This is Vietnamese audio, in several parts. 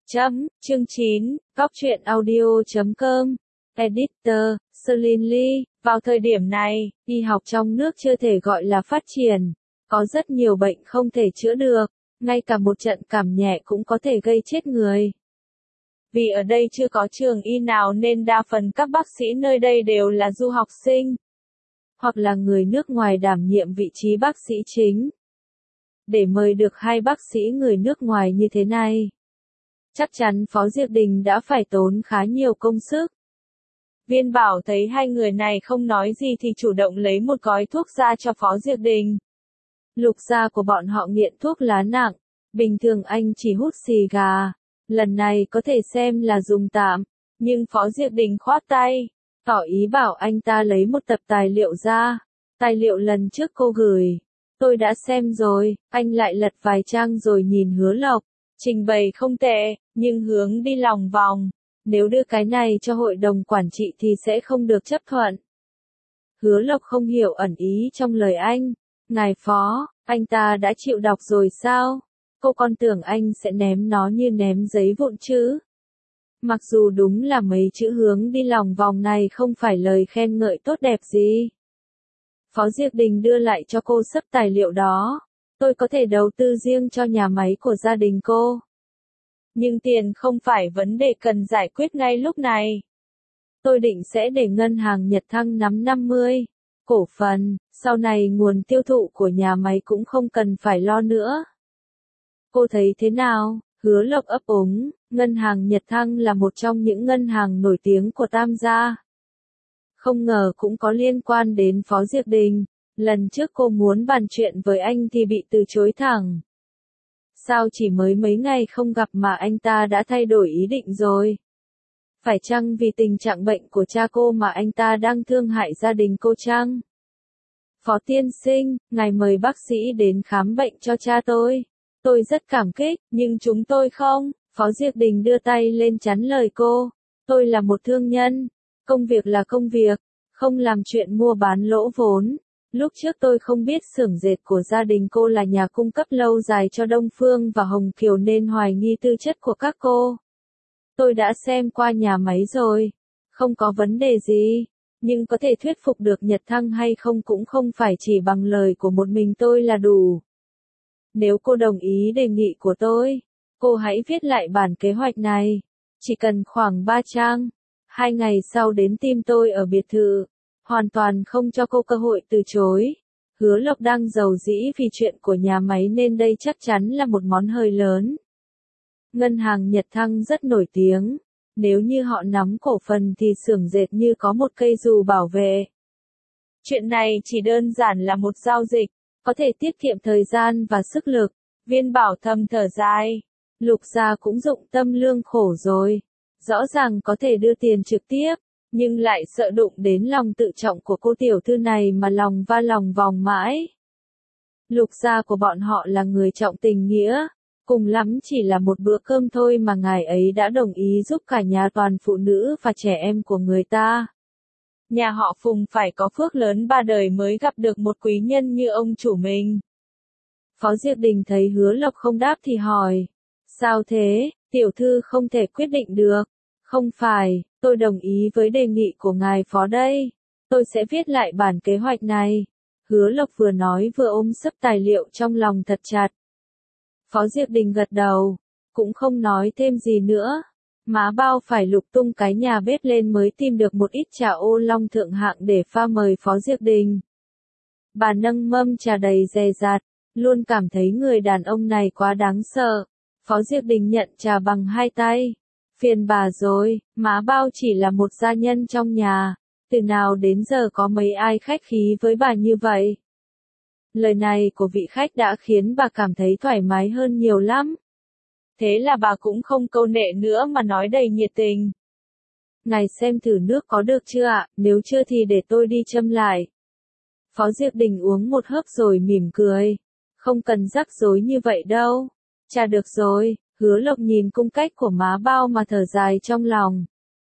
Chương 9, Góc truyện audio.com. Editor, Celine Lee. Vào thời điểm này, y học trong nước chưa thể gọi là phát triển. Có rất nhiều bệnh không thể chữa được, ngay cả một trận cảm nhẹ cũng có thể gây chết người. Vì ở đây chưa có trường y nào nên đa phần các bác sĩ nơi đây đều là du học sinh, hoặc là người nước ngoài đảm nhiệm vị trí bác sĩ chính. Để mời được hai bác sĩ người nước ngoài như thế này, chắc chắn Phó Diệp Đình đã phải tốn khá nhiều công sức. Viên Bảo thấy hai người này không nói gì thì chủ động lấy một gói thuốc ra cho Phó Diệp Đình. Lục gia của bọn họ nghiện thuốc lá nặng, bình thường anh chỉ hút xì gà, lần này có thể xem là dùng tạm, nhưng Phó Diệp Đình khoát tay, tỏ ý bảo anh ta lấy một tập tài liệu ra. Tài liệu lần trước cô gửi, tôi đã xem rồi. Anh lại lật vài trang rồi nhìn Hứa Lộc, trình bày không tệ, nhưng hướng đi lòng vòng. Nếu đưa cái này cho hội đồng quản trị thì sẽ không được chấp thuận. Hứa Lộc không hiểu ẩn ý trong lời anh. Ngài Phó, anh ta đã chịu đọc rồi sao? Cô còn tưởng anh sẽ ném nó như ném giấy vụn chứ. Mặc dù đúng là mấy chữ hướng đi lòng vòng này không phải lời khen ngợi tốt đẹp gì. Phó Diệp Đình đưa lại cho cô sấp tài liệu đó. Tôi có thể đầu tư riêng cho nhà máy của gia đình cô. Nhưng tiền không phải vấn đề cần giải quyết ngay lúc này. Tôi định sẽ để ngân hàng Nhật Thăng nắm 50 cổ phần, sau này nguồn tiêu thụ của nhà máy cũng không cần phải lo nữa. Cô thấy thế nào? Hứa Lộc ấp úng, ngân hàng Nhật Thăng là một trong những ngân hàng nổi tiếng của Tam gia. Không ngờ cũng có liên quan đến Phó Diệp Đình. Lần trước cô muốn bàn chuyện với anh thì bị từ chối thẳng. Sao chỉ mới mấy ngày không gặp mà anh ta đã thay đổi ý định rồi? Phải chăng vì tình trạng bệnh của cha cô mà anh ta đang thương hại gia đình cô chăng? Phó tiên sinh, ngài mời bác sĩ đến khám bệnh cho cha tôi. Tôi rất cảm kích, nhưng chúng tôi không. Phó Diệp Đình đưa tay lên chắn lời cô. Tôi là một thương nhân. Công việc là công việc, không làm chuyện mua bán lỗ vốn. Lúc trước tôi không biết xưởng dệt của gia đình cô là nhà cung cấp lâu dài cho Đông Phương và Hồng Kiều nên hoài nghi tư chất của các cô. Tôi đã xem qua nhà máy rồi, không có vấn đề gì, nhưng có thể thuyết phục được Nhật Thăng hay không cũng không phải chỉ bằng lời của một mình tôi là đủ. Nếu cô đồng ý đề nghị của tôi, cô hãy viết lại bản kế hoạch này, chỉ cần khoảng 3 trang. 2 ngày sau đến tìm tôi ở biệt thự, hoàn toàn không cho cô cơ hội từ chối. Hứa Lộc đang giàu dĩ vì chuyện của nhà máy nên đây chắc chắn là một món hơi lớn. Ngân hàng Nhật Thăng rất nổi tiếng, nếu như họ nắm cổ phần thì xưởng dệt như có một cây dù bảo vệ. Chuyện này chỉ đơn giản là một giao dịch, có thể tiết kiệm thời gian và sức lực. Viên Bảo thầm thở dài, Lục gia cũng dụng tâm lương khổ rồi. Rõ ràng có thể đưa tiền trực tiếp, nhưng lại sợ đụng đến lòng tự trọng của cô tiểu thư này mà lòng va lòng vòng mãi. Lục gia của bọn họ là người trọng tình nghĩa, cùng lắm chỉ là một bữa cơm thôi mà ngài ấy đã đồng ý giúp cả nhà toàn phụ nữ và trẻ em của người ta. Nhà họ Phùng phải có phước lớn 3 đời mới gặp được một quý nhân như ông chủ mình. Phó Diệp Đình thấy Hứa Lộc không đáp thì hỏi, sao thế, tiểu thư không thể quyết định được. Không phải, tôi đồng ý với đề nghị của ngài Phó đây. Tôi sẽ viết lại bản kế hoạch này. Hứa Lộc vừa nói vừa ôm sấp tài liệu trong lòng thật chặt. Phó Diệp Đình gật đầu, cũng không nói thêm gì nữa. Má Bao phải lục tung cái nhà bếp lên mới tìm được một ít trà ô long thượng hạng để pha mời Phó Diệp Đình. Bà nâng mâm trà đầy dè dặt, luôn cảm thấy người đàn ông này quá đáng sợ. Phó Diệp Đình nhận trà bằng 2 tay. Phiền bà rồi, má Bao chỉ là một gia nhân trong nhà, từ nào đến giờ có mấy ai khách khí với bà như vậy. Lời này của vị khách đã khiến bà cảm thấy thoải mái hơn nhiều lắm. Thế là bà cũng không câu nệ nữa mà nói đầy nhiệt tình. Ngài xem thử nước có được chưa ạ, nếu chưa thì để tôi đi châm lại. Phó Diệp Đình uống một hớp rồi mỉm cười. Không cần rắc rối như vậy đâu. Trà được rồi. Hứa Lộc nhìn cung cách của má Bao mà thở dài trong lòng.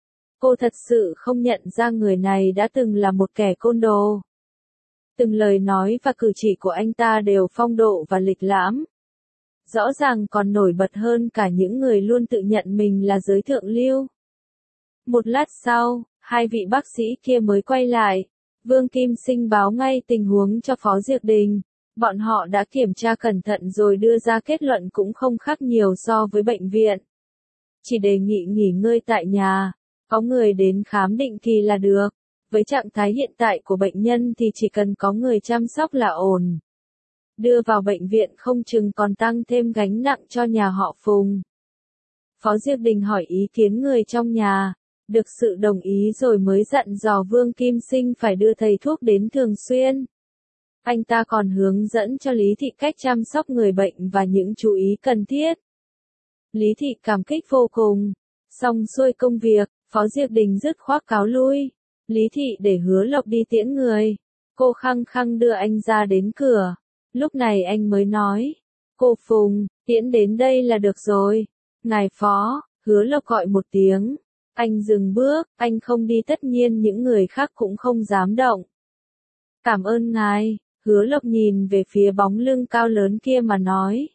Cô thật sự không nhận ra người này đã từng là một kẻ côn đồ. Từng lời nói và cử chỉ của anh ta đều phong độ và lịch lãm. rõ ràng còn nổi bật hơn cả những người luôn tự nhận mình là giới thượng lưu. Một lát sau, hai vị bác sĩ kia mới quay lại. Vương Kim Sinh báo ngay tình huống cho Phó Diệc Đình. Bọn họ đã kiểm tra cẩn thận rồi đưa ra kết luận cũng không khác nhiều so với bệnh viện. Chỉ đề nghị nghỉ ngơi tại nhà, có người đến khám định kỳ là được. Với trạng thái hiện tại của bệnh nhân thì chỉ cần có người chăm sóc là ổn. Đưa vào bệnh viện không chừng còn tăng thêm gánh nặng cho nhà họ Phùng. Phó Diệc Đình hỏi ý kiến người trong nhà, được sự đồng ý rồi mới dặn dò Vương Kim Sinh phải đưa thầy thuốc đến thường xuyên. Anh ta còn hướng dẫn cho Lý Thị cách chăm sóc người bệnh và những chú ý cần thiết. Lý Thị cảm kích vô cùng. Xong xuôi công việc, Phó Diệc Đình dứt khoát cáo lui. Lý Thị để Hứa Lộc đi tiễn người. Cô khăng khăng đưa anh ra đến cửa. Lúc này anh mới nói. Cô Phùng, tiễn đến đây là được rồi. Ngài Phó, Hứa Lộc gọi một tiếng. Anh dừng bước, anh không đi tất nhiên những người khác cũng không dám động. Cảm ơn ngài, Hứa Lộc nhìn về phía bóng lưng cao lớn kia mà nói.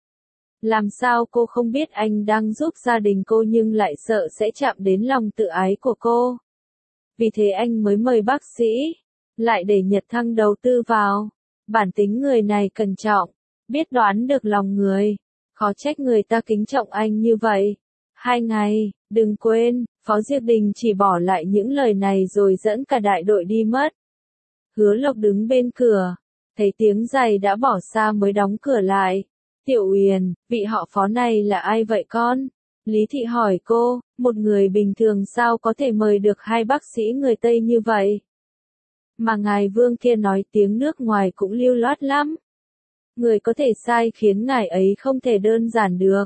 Làm sao cô không biết anh đang giúp gia đình cô nhưng lại sợ sẽ chạm đến lòng tự ái của cô. Vì thế anh mới mời bác sĩ, lại để Nhật Thăng đầu tư vào. Bản tính người này cẩn trọng, biết đoán được lòng người. Khó trách người ta kính trọng anh như vậy. 2 ngày, đừng quên, Phó Diệc Đình chỉ bỏ lại những lời này rồi dẫn cả đại đội đi mất. Hứa Lộc đứng bên cửa, thấy tiếng giày đã bỏ xa mới đóng cửa lại. Tiểu Uyển, vị họ Phó này là ai vậy con? Lý Thị hỏi cô, một người bình thường sao có thể mời được 2 bác sĩ người Tây như vậy? Mà ngài Vương kia nói tiếng nước ngoài cũng lưu loát lắm. Người có thể sai khiến ngài ấy không thể đơn giản được.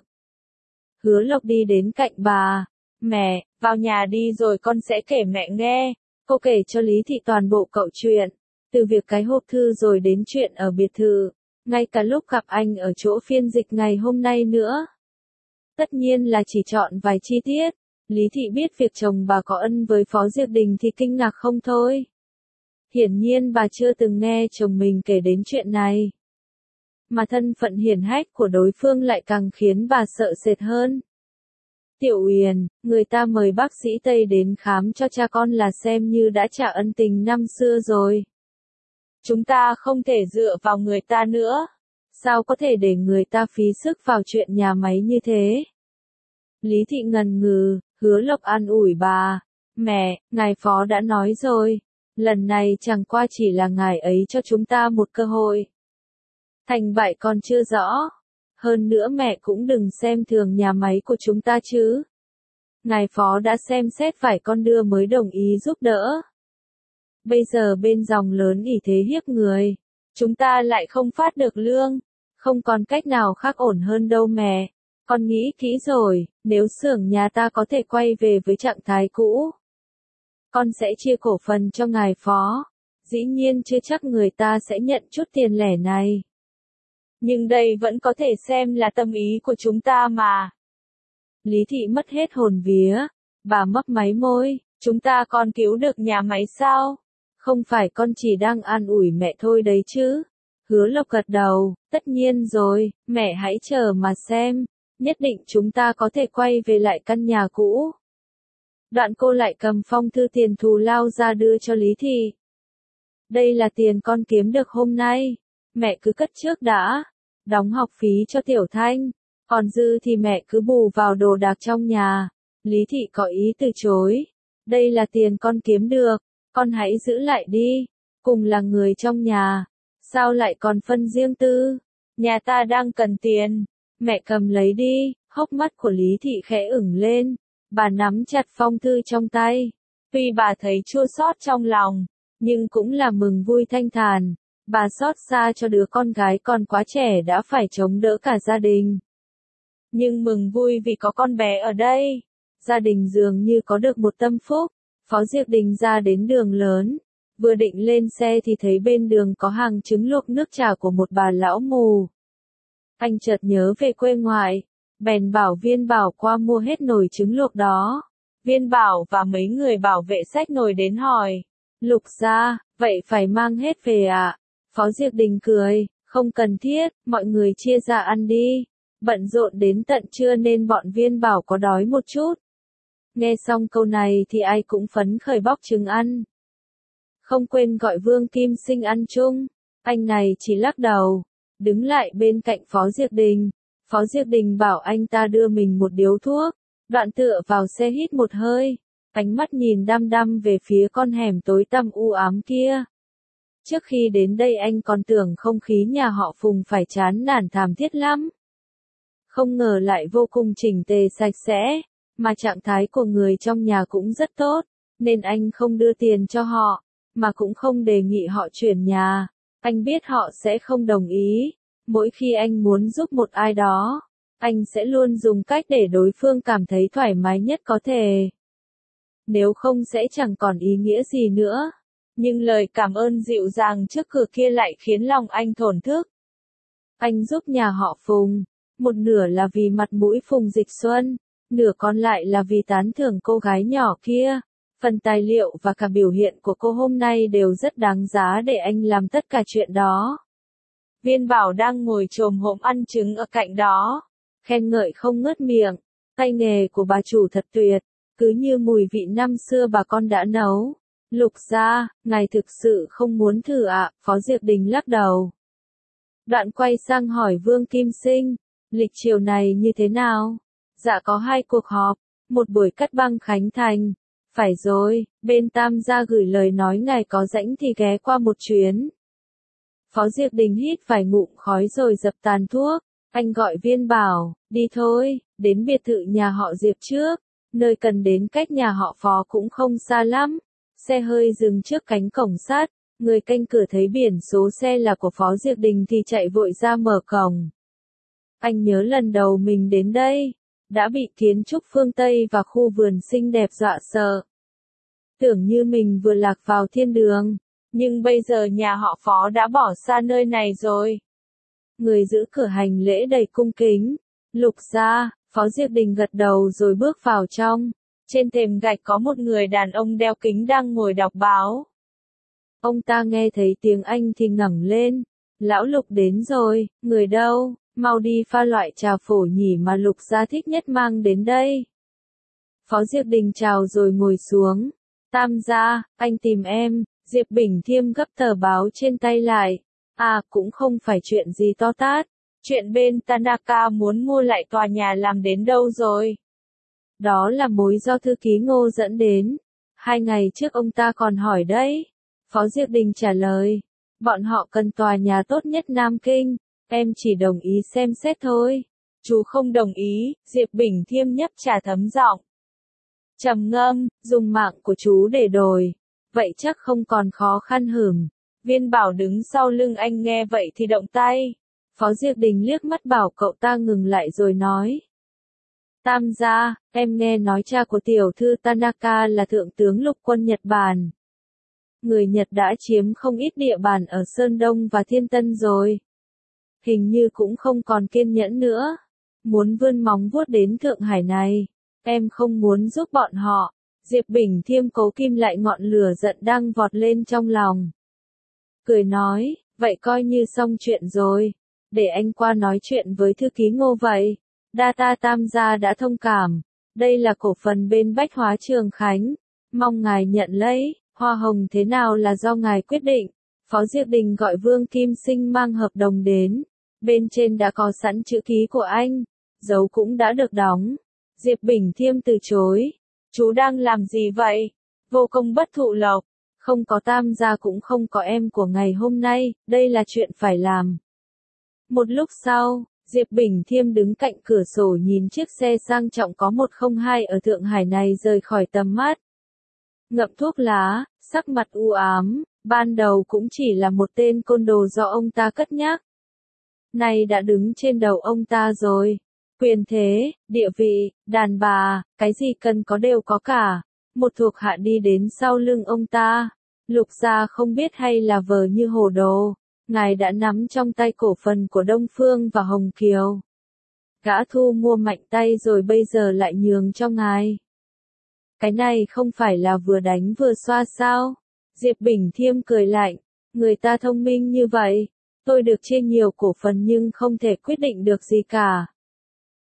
Hứa Lộc đi đến cạnh bà. Mẹ, vào nhà đi rồi con sẽ kể mẹ nghe. Cô kể cho Lý Thị toàn bộ cậu chuyện. Từ việc cái hộp thư rồi đến chuyện ở biệt thự. Ngay cả lúc gặp anh ở chỗ phiên dịch ngày hôm nay nữa. Tất nhiên là chỉ chọn vài chi tiết. Lý Thị biết việc chồng bà có ân với Phó Diệc Đình thì kinh ngạc không thôi. Hiển nhiên bà chưa từng nghe chồng mình kể đến chuyện này. Mà thân phận hiển hách của đối phương lại càng khiến bà sợ sệt hơn. Tiểu Uyển, người ta mời bác sĩ Tây đến khám cho cha con là xem như đã trả ân tình năm xưa rồi. Chúng ta không thể dựa vào người ta nữa. Sao có thể để người ta phí sức vào chuyện nhà máy như thế? Lý Thị ngần ngừ, Hứa Lộc an ủi bà. Mẹ, ngài Phó đã nói rồi. Lần này chẳng qua chỉ là ngài ấy cho chúng ta một cơ hội. Thành bại còn chưa rõ. Hơn nữa mẹ cũng đừng xem thường nhà máy của chúng ta chứ. Ngài Phó đã xem xét phải con đưa mới đồng ý giúp đỡ. Bây giờ bên dòng lớn ỷ thế hiếp người. Chúng ta lại không phát được lương. Không còn cách nào khác ổn hơn đâu mẹ. Con nghĩ kỹ rồi, nếu xưởng nhà ta có thể quay về với trạng thái cũ. Con sẽ chia cổ phần cho ngài Phó. Dĩ nhiên chưa chắc người ta sẽ nhận chút tiền lẻ này. Nhưng đây vẫn có thể xem là tâm ý của chúng ta mà. Lý Thị mất hết hồn vía. Bà mấp máy môi, chúng ta còn cứu được nhà máy sao? Không phải con chỉ đang an ủi mẹ thôi đấy chứ. Hứa Lộc gật đầu, tất nhiên rồi, mẹ hãy chờ mà xem. Nhất định chúng ta có thể quay về lại căn nhà cũ. Đoạn cô lại cầm phong thư tiền thù lao ra đưa cho Lý Thị. Đây là tiền con kiếm được hôm nay. Mẹ cứ cất trước đã. Đóng học phí cho Tiểu Thanh. Còn dư thì mẹ cứ bù vào đồ đạc trong nhà. Lý Thị có ý từ chối. Đây là tiền con kiếm được. Con hãy giữ lại đi. Cùng là người trong nhà. Sao lại còn phân riêng tư? Nhà ta đang cần tiền. Mẹ cầm lấy đi. Hốc mắt của Lý Thị khẽ ửng lên. Bà nắm chặt phong thư trong tay. Tuy bà thấy chua xót trong lòng, nhưng cũng là mừng vui thanh thản. Bà xót xa cho đứa con gái còn quá trẻ đã phải chống đỡ cả gia đình. Nhưng mừng vui vì có con bé ở đây. Gia đình dường như có được một tâm phúc. Phó Diệc Đình ra đến đường lớn. Vừa định lên xe thì thấy bên đường có hàng trứng luộc nước trà của một bà lão mù. Anh chợt nhớ về quê ngoại. Bèn bảo Viên Bảo qua mua hết nồi trứng luộc đó. Viên Bảo và mấy người bảo vệ xách nồi đến hỏi. Lục gia, vậy phải mang hết về ạ? Phó Diệc Đình cười, không cần thiết, mọi người chia ra ăn đi. Bận rộn đến tận trưa nên bọn Viên Bảo có đói một chút. Nghe xong câu này thì ai cũng phấn khởi bóc trứng ăn. Không quên gọi Vương Kim Sinh ăn chung. Anh này chỉ lắc đầu, đứng lại bên cạnh Phó Diệp Đình. Phó Diệp Đình bảo anh ta đưa mình một điếu thuốc, đoạn tựa vào xe hít một hơi, ánh mắt nhìn đăm đăm về phía con hẻm tối tăm u ám kia. Trước khi đến đây anh còn tưởng không khí nhà họ Phùng phải chán nản thảm thiết lắm. Không ngờ lại vô cùng chỉnh tề sạch sẽ, mà trạng thái của người trong nhà cũng rất tốt, nên anh không đưa tiền cho họ, mà cũng không đề nghị họ chuyển nhà. Anh biết họ sẽ không đồng ý. Mỗi khi anh muốn giúp một ai đó, anh sẽ luôn dùng cách để đối phương cảm thấy thoải mái nhất có thể. Nếu không sẽ chẳng còn ý nghĩa gì nữa. Nhưng lời cảm ơn dịu dàng trước cửa kia lại khiến lòng anh thổn thức. Anh giúp nhà họ Phùng, một nửa là vì mặt mũi Phùng Dịch Xuân, nửa còn lại là vì tán thưởng cô gái nhỏ kia. Phần tài liệu và cả biểu hiện của cô hôm nay đều rất đáng giá để anh làm tất cả chuyện đó. Viên Bảo đang ngồi chồm hổm ăn trứng ở cạnh đó, khen ngợi không ngớt miệng. Tay nghề của bà chủ thật tuyệt, cứ như mùi vị năm xưa bà con đã nấu. Lục gia, ngài thực sự không muốn thử ạ? Phó Diệp Đình lắc đầu. Đoạn quay sang hỏi Vương Kim Sinh, lịch chiều này như thế nào? Dạ có 2 cuộc họp, một buổi cắt băng khánh thành. Phải rồi, bên Tam gia gửi lời nói ngài có rảnh thì ghé qua một chuyến. Phó Diệp Đình hít vài ngụm khói rồi dập tàn thuốc. Anh gọi Viên Bảo, đi thôi, đến biệt thự nhà họ Diệp trước. Nơi cần đến cách nhà họ Phó cũng không xa lắm. Xe hơi dừng trước cánh cổng sắt. Người canh cửa thấy biển số xe là của Phó Diệp Đình thì chạy vội ra mở cổng. Anh nhớ lần đầu mình đến đây, đã bị kiến trúc phương Tây và khu vườn xinh đẹp dọa sợ. Tưởng như mình vừa lạc vào thiên đường, nhưng bây giờ nhà họ Phó đã bỏ xa nơi này rồi. Người giữ cửa hành lễ đầy cung kính. Lục gia, Phó Diệp Đình gật đầu rồi bước vào trong. Trên thềm gạch có một người đàn ông đeo kính đang ngồi đọc báo. Ông ta nghe thấy tiếng Anh thì ngẩng lên. Lão Lục đến rồi, người đâu? Mau đi pha loại trà phổ nhỉ mà Lục gia thích nhất mang đến đây. Phó Diệp Đình chào rồi ngồi xuống. Tam gia, anh tìm em. Diệp Bình Thiêm gấp tờ báo trên tay lại. À, cũng không phải chuyện gì to tát. Chuyện bên Tanaka muốn mua lại tòa nhà làm đến đâu rồi? Đó là mối do thư ký Ngô dẫn đến. 2 ngày trước ông ta còn hỏi đấy. Phó Diệp Đình trả lời. Bọn họ cần tòa nhà tốt nhất Nam Kinh. Em chỉ đồng ý xem xét thôi. Chú không đồng ý, Diệp Bình Thiêm nhấp trà thấm giọng. Trầm ngâm, dùng mạng của chú để đổi. Vậy chắc không còn khó khăn hửm. Viên Bảo đứng sau lưng anh nghe vậy thì động tay. Phó Diệp Đình liếc mắt bảo cậu ta ngừng lại rồi nói. Tam gia, em nghe nói cha của tiểu thư Tanaka là thượng tướng lục quân Nhật Bản. Người Nhật đã chiếm không ít địa bàn ở Sơn Đông và Thiên Tân rồi. Hình như cũng không còn kiên nhẫn nữa. Muốn vươn móng vuốt đến Thượng Hải này. Em không muốn giúp bọn họ. Diệp Bình Thiêm cố kim lại ngọn lửa giận đang vọt lên trong lòng. Cười nói, vậy coi như xong chuyện rồi. Để anh qua nói chuyện với thư ký Ngô vậy. Đa ta Tam gia đã thông cảm. Đây là cổ phần bên Bách Hóa Trường Khánh. Mong ngài nhận lấy, hoa hồng thế nào là do ngài quyết định. Phó Diệp Đình gọi Vương Kim Sinh mang hợp đồng đến. Bên trên đã có sẵn chữ ký của anh. Dấu cũng đã được đóng. Diệp Bình Thiêm từ chối. Chú đang làm gì vậy? Vô công bất thụ lộc. Không có Tam gia cũng không có em của ngày hôm nay, đây là chuyện phải làm. Một lúc sau, Diệp Bình Thiêm đứng cạnh cửa sổ nhìn chiếc xe sang trọng có 102 ở Thượng Hải này rời khỏi tầm mắt. Ngậm thuốc lá, sắc mặt u ám, ban đầu cũng chỉ là một tên côn đồ do ông ta cất nhắc. Nay đã đứng trên đầu ông ta rồi. Quyền thế, địa vị, đàn bà, cái gì cần có đều có cả. Một thuộc hạ đi đến sau lưng ông ta. Lục gia không biết hay là vờ như hồ đồ. Ngài đã nắm trong tay cổ phần của Đông Phương và Hồng Kiều. Gã thu mua mạnh tay rồi bây giờ lại nhường cho ngài. Cái này không phải là vừa đánh vừa xoa sao? Diệp Bình Thiêm cười lạnh. Người ta thông minh như vậy. Tôi được chia nhiều cổ phần nhưng không thể quyết định được gì cả.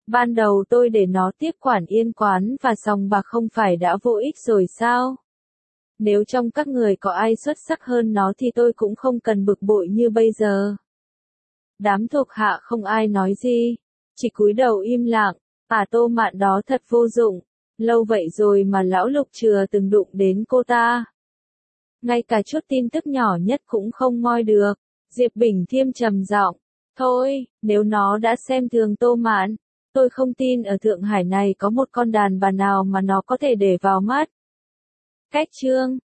Ban đầu tôi để nó tiếp quản yên quán và sòng bạc không phải đã vô ích rồi sao? Nếu trong các người có ai xuất sắc hơn nó thì tôi cũng không cần bực bội như bây giờ. Đám thuộc hạ không ai nói gì, chỉ cúi đầu im lặng. Tô Mạn đó thật vô dụng, lâu vậy rồi mà lão Lục chưa từng đụng đến cô ta. Ngay cả chút tin tức nhỏ nhất cũng không moi được. Diệp Bình Thiêm trầm giọng, thôi, nếu nó đã xem thường Tô Mạn, tôi không tin ở Thượng Hải này có một con đàn bà nào mà nó có thể để vào mắt. Cách chương